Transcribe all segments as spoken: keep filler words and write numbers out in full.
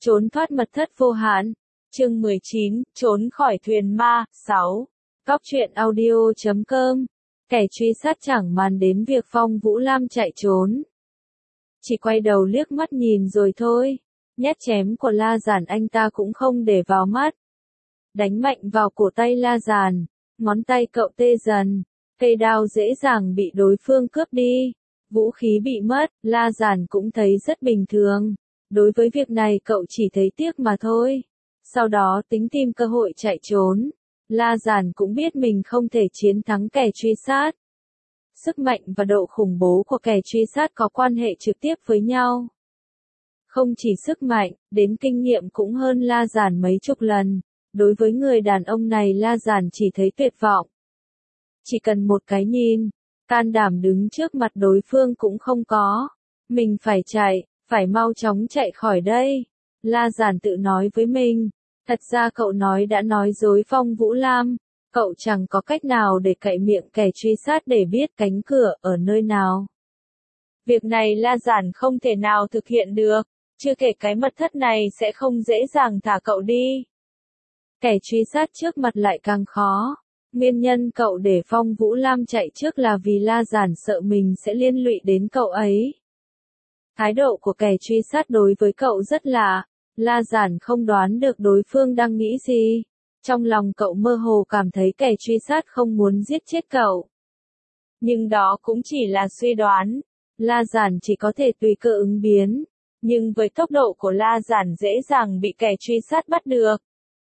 Trốn thoát mật thất vô hạn. Chương mười chín, trốn khỏi thuyền ma. sáu. Cóc truyện audio chấm com. Kẻ truy sát chẳng màng đến việc Phong Vũ Lam chạy trốn. Chỉ quay đầu liếc mắt nhìn rồi thôi. Nhát chém của La Giản anh ta cũng không để vào mắt. Đánh mạnh vào cổ tay La Giản. Ngón tay cậu tê dần. Cây đao dễ dàng bị đối phương cướp đi. Vũ khí bị mất, La Giản cũng thấy rất bình thường. Đối với việc này cậu chỉ thấy tiếc mà thôi. Sau đó tính tìm cơ hội chạy trốn. La Giản cũng biết mình không thể chiến thắng kẻ truy sát. Sức mạnh và độ khủng bố của kẻ truy sát có quan hệ trực tiếp với nhau. Không chỉ sức mạnh, đến kinh nghiệm cũng hơn La Giản mấy chục lần. Đối với người đàn ông này La Giản chỉ thấy tuyệt vọng. Chỉ cần một cái nhìn, can đảm đứng trước mặt đối phương cũng không có. Mình phải chạy, phải mau chóng chạy khỏi đây. La Giản tự nói với mình. Thật ra cậu nói đã nói dối Phong Vũ Lam. Cậu chẳng có cách nào để cậy miệng kẻ truy sát để biết cánh cửa ở nơi nào. Việc này La Giản không thể nào thực hiện được. Chưa kể cái mật thất này sẽ không dễ dàng thả cậu đi. Kẻ truy sát trước mặt lại càng khó. Nguyên nhân cậu để Phong Vũ Lam chạy trước là vì La Giản sợ mình sẽ liên lụy đến cậu ấy. Thái độ của kẻ truy sát đối với cậu rất lạ. La Giản không đoán được đối phương đang nghĩ gì. Trong lòng cậu mơ hồ cảm thấy kẻ truy sát không muốn giết chết cậu. Nhưng đó cũng chỉ là suy đoán. La Giản chỉ có thể tùy cơ ứng biến. Nhưng với tốc độ của La Giản dễ dàng bị kẻ truy sát bắt được.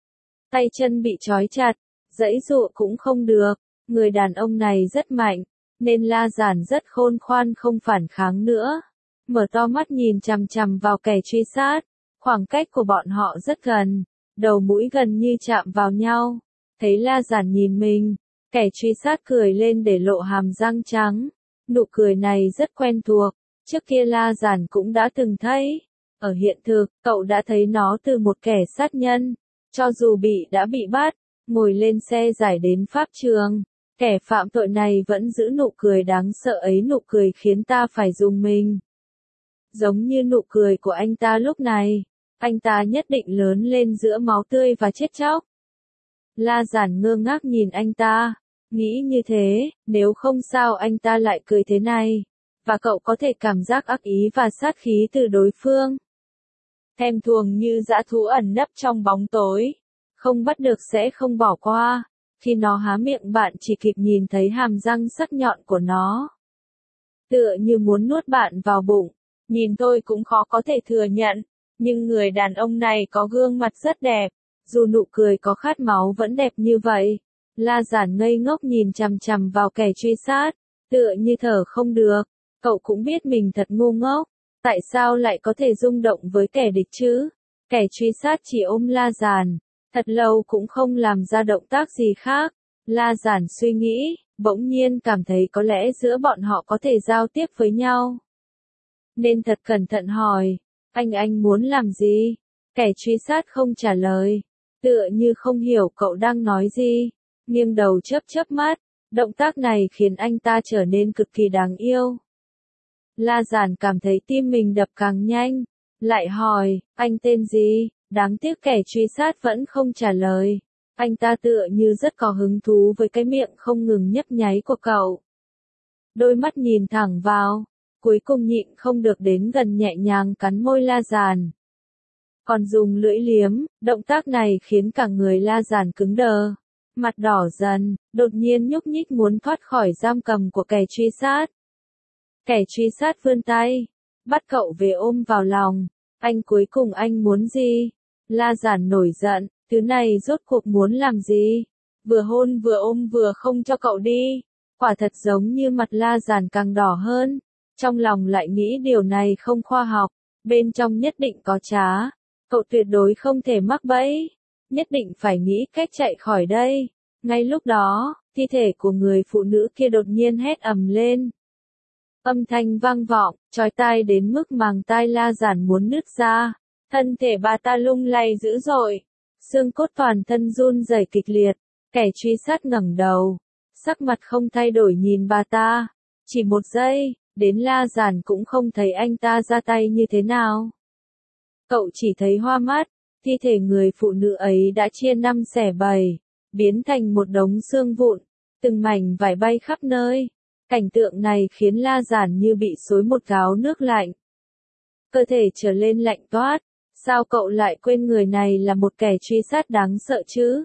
Tay chân bị trói chặt, giãy giụa cũng không được. Người đàn ông này rất mạnh, nên La Giản rất khôn ngoan không phản kháng nữa. Mở to mắt nhìn chằm chằm vào kẻ truy sát. Khoảng cách của bọn họ rất gần, đầu mũi gần như chạm vào nhau. Thấy La Giản nhìn mình, kẻ truy sát cười lên để lộ hàm răng trắng. Nụ cười này rất quen thuộc, trước kia La Giản cũng đã từng thấy. Ở hiện thực, cậu đã thấy nó từ một kẻ sát nhân. Cho dù bị đã bị bắt, ngồi lên xe giải đến pháp trường, kẻ phạm tội này vẫn giữ nụ cười đáng sợ ấy, nụ cười khiến ta phải rùng mình. Giống như nụ cười của anh ta lúc này, anh ta nhất định lớn lên giữa máu tươi và chết chóc. La Giản ngơ ngác nhìn anh ta, nghĩ như thế, nếu không sao anh ta lại cười thế này, và cậu có thể cảm giác ác ý và sát khí từ đối phương. Thèm thuồng như dã thú ẩn nấp trong bóng tối, không bắt được sẽ không bỏ qua, khi nó há miệng bạn chỉ kịp nhìn thấy hàm răng sắc nhọn của nó. Tựa như muốn nuốt bạn vào bụng, nhìn tôi cũng khó có thể thừa nhận, nhưng người đàn ông này có gương mặt rất đẹp, dù nụ cười có khát máu vẫn đẹp như vậy. La Giản ngây ngốc nhìn chằm chằm vào kẻ truy sát, tựa như thở không được, cậu cũng biết mình thật ngu ngốc. Tại sao lại có thể rung động với kẻ địch chứ? Kẻ truy sát chỉ ôm La Giản, thật lâu cũng không làm ra động tác gì khác. La Giản suy nghĩ, bỗng nhiên cảm thấy có lẽ giữa bọn họ có thể giao tiếp với nhau. Nên thật cẩn thận hỏi, anh anh muốn làm gì? Kẻ truy sát không trả lời, tựa như không hiểu cậu đang nói gì, nghiêng đầu chớp chớp mắt, động tác này khiến anh ta trở nên cực kỳ đáng yêu. La Giản cảm thấy tim mình đập càng nhanh, lại hỏi, anh tên gì? Đáng tiếc kẻ truy sát vẫn không trả lời. Anh ta tựa như rất có hứng thú với cái miệng không ngừng nhấp nháy của cậu. Đôi mắt nhìn thẳng vào, cuối cùng nhịn không được đến gần nhẹ nhàng cắn môi La Giản. Còn dùng lưỡi liếm, động tác này khiến cả người La Giản cứng đờ, mặt đỏ dần, đột nhiên nhúc nhích muốn thoát khỏi giam cầm của kẻ truy sát. Kẻ truy sát vươn tay, bắt cậu về ôm vào lòng. Anh cuối cùng anh muốn gì? La Giản nổi giận, thứ này rốt cuộc muốn làm gì? Vừa hôn vừa ôm vừa không cho cậu đi. Quả thật giống như mặt La Giản càng đỏ hơn. Trong lòng lại nghĩ điều này không khoa học, bên trong nhất định có trá. Cậu tuyệt đối không thể mắc bẫy, nhất định phải nghĩ cách chạy khỏi đây. Ngay lúc đó, thi thể của người phụ nữ kia đột nhiên hét ầm lên. Âm thanh vang vọng, chói tai đến mức màng tai La Giản muốn nứt ra. Thân thể bà ta lung lay dữ dội, xương cốt toàn thân run rẩy kịch liệt. Kẻ truy sát ngẩng đầu, sắc mặt không thay đổi nhìn bà ta. Chỉ một giây, đến La Giản cũng không thấy anh ta ra tay như thế nào. Cậu chỉ thấy hoa mắt, thi thể người phụ nữ ấy đã chia năm xẻ bảy, biến thành một đống xương vụn, từng mảnh vải bay khắp nơi. Cảnh tượng này khiến La Giản như bị xối một gáo nước lạnh. Cơ thể trở lên lạnh toát, sao cậu lại quên người này là một kẻ truy sát đáng sợ chứ?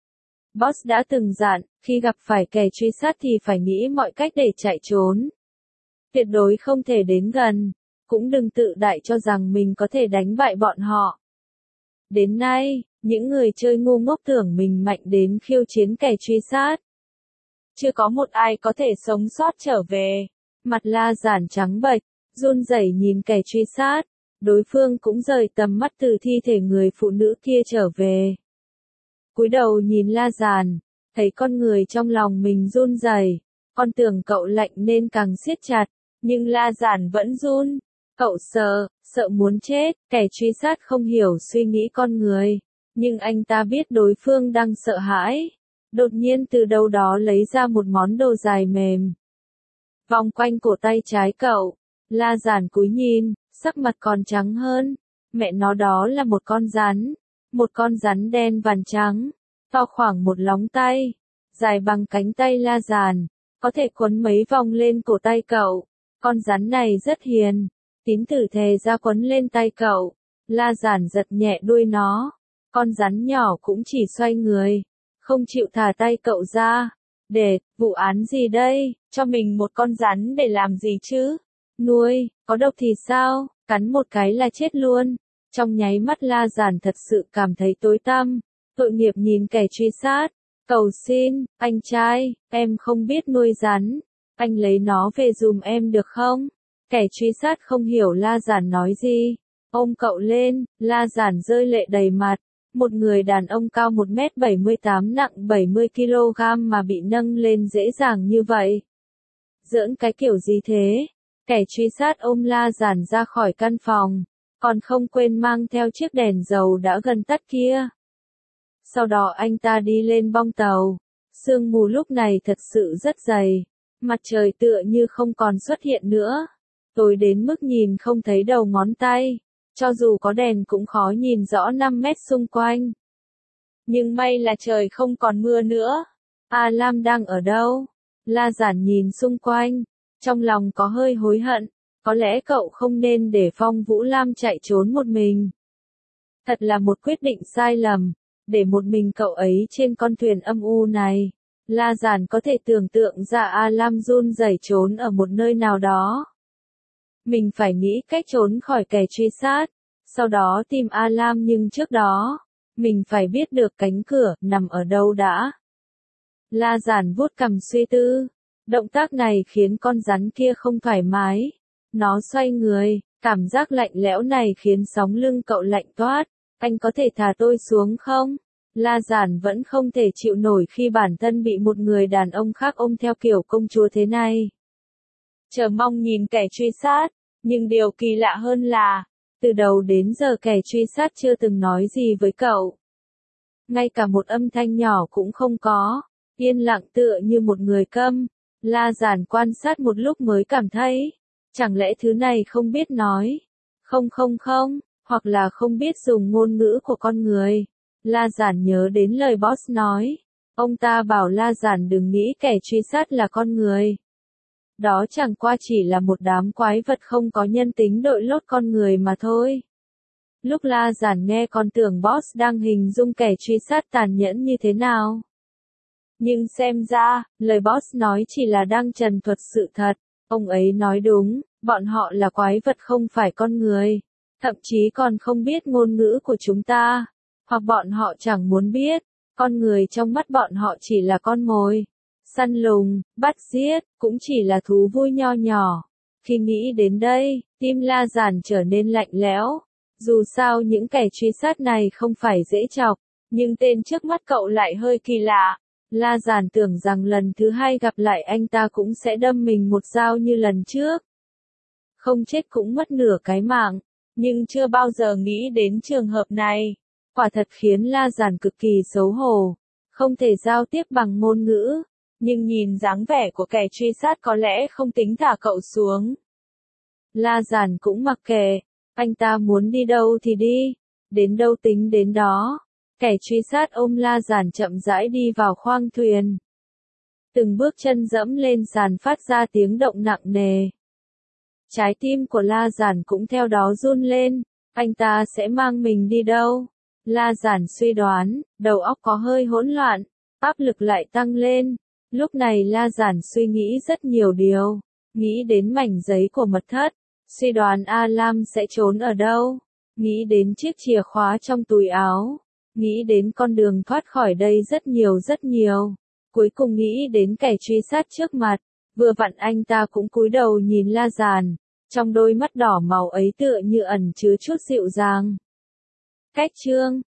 Boss đã từng dặn, khi gặp phải kẻ truy sát thì phải nghĩ mọi cách để chạy trốn. Tuyệt đối không thể đến gần, cũng đừng tự đại cho rằng mình có thể đánh bại bọn họ. Đến nay, những người chơi ngu ngốc tưởng mình mạnh đến khiêu chiến kẻ truy sát. Chưa có một ai có thể sống sót trở về. Mặt La Giản trắng bệch, run rẩy nhìn kẻ truy sát. Đối phương cũng rời tầm mắt từ thi thể người phụ nữ kia trở về. Cúi đầu nhìn La Giản, thấy con người trong lòng mình run rẩy. Con tưởng cậu lạnh nên càng siết chặt, nhưng La Giản vẫn run. Cậu sợ, sợ muốn chết, kẻ truy sát không hiểu suy nghĩ con người. Nhưng anh ta biết đối phương đang sợ hãi. Đột nhiên từ đâu đó lấy ra một món đồ dài mềm. Vòng quanh cổ tay trái cậu, La Giản cúi nhìn, sắc mặt còn trắng hơn. Mẹ nó, đó là một con rắn. Một con rắn đen vằn trắng, to khoảng một lóng tay, dài bằng cánh tay La Giản, có thể quấn mấy vòng lên cổ tay cậu. Con rắn này rất hiền, tín tử thề ra quấn lên tay cậu. La Giản giật nhẹ đuôi nó, con rắn nhỏ cũng chỉ xoay người, không chịu thả tay cậu ra. Để, vụ án gì đây, cho mình một con rắn để làm gì chứ? Nuôi, có độc thì sao, cắn một cái là chết luôn. Trong nháy mắt La Giản thật sự cảm thấy tối tăm, tội nghiệp nhìn kẻ truy sát. Cầu xin, anh trai, em không biết nuôi rắn, anh lấy nó về giùm em được không? Kẻ truy sát không hiểu La Giản nói gì, ôm cậu lên. La Giản rơi lệ đầy mặt. Một người đàn ông cao một mét bảy mươi tám nặng bảy mươi ki lô gam mà bị nâng lên dễ dàng như vậy. Giỡn cái kiểu gì thế? Kẻ truy sát ôm La Giản ra khỏi căn phòng, còn không quên mang theo chiếc đèn dầu đã gần tắt kia. Sau đó anh ta đi lên bong tàu. Sương mù lúc này thật sự rất dày, mặt trời tựa như không còn xuất hiện nữa. Tối đến mức nhìn không thấy đầu ngón tay. Cho dù có đèn cũng khó nhìn rõ năm mét xung quanh. Nhưng may là trời không còn mưa nữa. A Lam đang ở đâu? La Giản nhìn xung quanh, trong lòng có hơi hối hận. Có lẽ cậu không nên để Phong Vũ Lam chạy trốn một mình. Thật là một quyết định sai lầm, để một mình cậu ấy trên con thuyền âm u này. La Giản có thể tưởng tượng ra A Lam run rẩy trốn ở một nơi nào đó. Mình phải nghĩ cách trốn khỏi kẻ truy sát, sau đó tìm A Lam, nhưng trước đó, mình phải biết được cánh cửa nằm ở đâu đã. La Giản vuốt cằm suy tư, động tác này khiến con rắn kia không thoải mái. Nó xoay người, cảm giác lạnh lẽo này khiến sóng lưng cậu lạnh toát. Anh có thể thả tôi xuống không? La Giản vẫn không thể chịu nổi khi bản thân bị một người đàn ông khác ôm theo kiểu công chúa thế này. Chờ mong nhìn kẻ truy sát, nhưng điều kỳ lạ hơn là, từ đầu đến giờ kẻ truy sát chưa từng nói gì với cậu. Ngay cả một âm thanh nhỏ cũng không có, yên lặng tựa như một người câm. La Giản quan sát một lúc mới cảm thấy, chẳng lẽ thứ này không biết nói? Không không không, hoặc là không biết dùng ngôn ngữ của con người. La Giản nhớ đến lời boss nói. Ông ta bảo La Giản đừng nghĩ kẻ truy sát là con người. Đó chẳng qua chỉ là một đám quái vật không có nhân tính đội lốt con người mà thôi. Lúc La Giản nghe còn tưởng boss đang hình dung kẻ truy sát tàn nhẫn như thế nào. Nhưng xem ra, lời boss nói chỉ là đang trần thuật sự thật. Ông ấy nói đúng, bọn họ là quái vật không phải con người. Thậm chí còn không biết ngôn ngữ của chúng ta. Hoặc bọn họ chẳng muốn biết, con người trong mắt bọn họ chỉ là con mồi. Săn lùng, bắt giết, cũng chỉ là thú vui nho nhỏ. Khi nghĩ đến đây, tim La Giản trở nên lạnh lẽo. Dù sao những kẻ truy sát này không phải dễ chọc, nhưng tên trước mắt cậu lại hơi kỳ lạ. La Giản tưởng rằng lần thứ hai gặp lại anh ta cũng sẽ đâm mình một dao như lần trước. Không chết cũng mất nửa cái mạng, nhưng chưa bao giờ nghĩ đến trường hợp này. Quả thật khiến La Giản cực kỳ xấu hổ, không thể giao tiếp bằng ngôn ngữ, nhưng nhìn dáng vẻ của kẻ truy sát có lẽ không tính thả cậu xuống. La Giản cũng mặc kệ, Anh ta muốn đi đâu thì đi, đến đâu tính đến đó. Kẻ truy sát ôm La Giản chậm rãi đi vào khoang thuyền. Từng bước chân dẫm lên sàn phát ra tiếng động nặng nề. Trái tim của La Giản cũng theo đó run lên, anh ta sẽ mang mình đi đâu? La Giản suy đoán, đầu óc có hơi hỗn loạn, áp lực lại tăng lên. Lúc này La Giản suy nghĩ rất nhiều điều, nghĩ đến mảnh giấy của mật thất, suy đoán A Lam sẽ trốn ở đâu, nghĩ đến chiếc chìa khóa trong túi áo, nghĩ đến con đường thoát khỏi đây rất nhiều rất nhiều. Cuối cùng nghĩ đến kẻ truy sát trước mặt, vừa vặn anh ta cũng cúi đầu nhìn La Giản, trong đôi mắt đỏ màu ấy tựa như ẩn chứa chút dịu dàng. Cách chương